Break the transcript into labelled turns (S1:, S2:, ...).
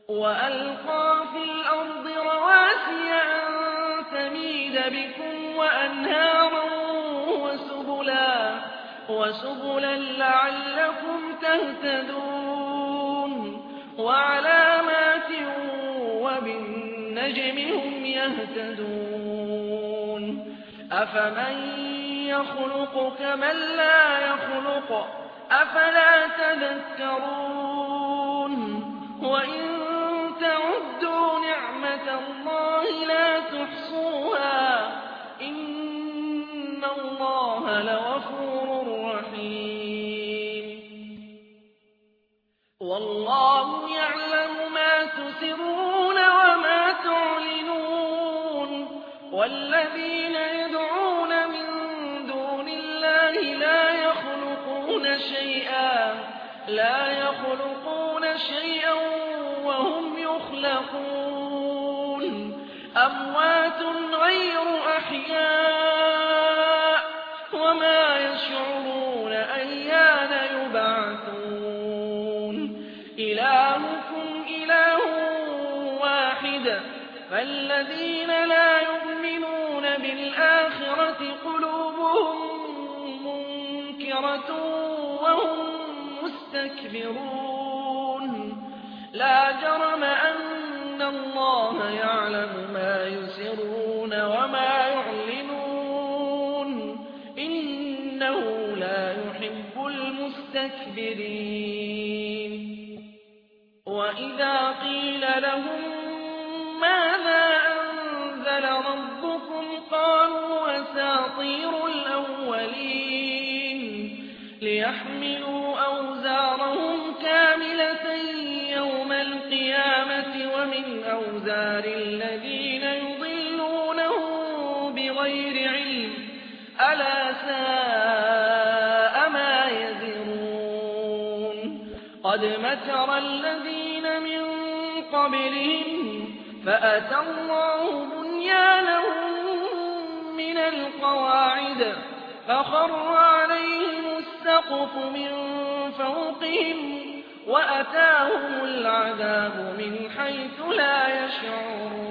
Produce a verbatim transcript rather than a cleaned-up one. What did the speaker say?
S1: وألقى في الأرض رواسي أن تميد بكم وأنهارا وسبلا, وسبلا لعلكم تهتدون وعلامات وبالنجم هم يهتدون أفمن يخلق كمن لا يخلق أفلا تذكرون وإن تعدوا نعمة الله لا تحصوها إن الله لغفور رحيم والله يعلم ما تسرون وما تعلنون والذين يدعون من دون الله لا يخلقون شيئا لا يخلقون شيئا وهم يخلقون أموات غير أحياء وما يشعرون أيان يبعثون إلهكم إله واحد فالذين لا يؤمنون بالآخرة قلوبهم منكرة وهم مستكبرون لا جرم أن الله يعلم ما يسرون وما يعلنون إنه لا يحب المستكبرين وإذا قيل لهم ماذا أنزل ربكم قالوا أساطير الأولين ليحملوا أوزارهم كاملة يوم القيامة ومن أوزار الذين يضلونهم بغير علم ألا ساء ما يزرون قد مكر الذين من قبلهم فأتى الله بنيانهم من القواعد فخر عليهم السقف من فوقهم وأتاهم العذاب من حيث لا يشعرون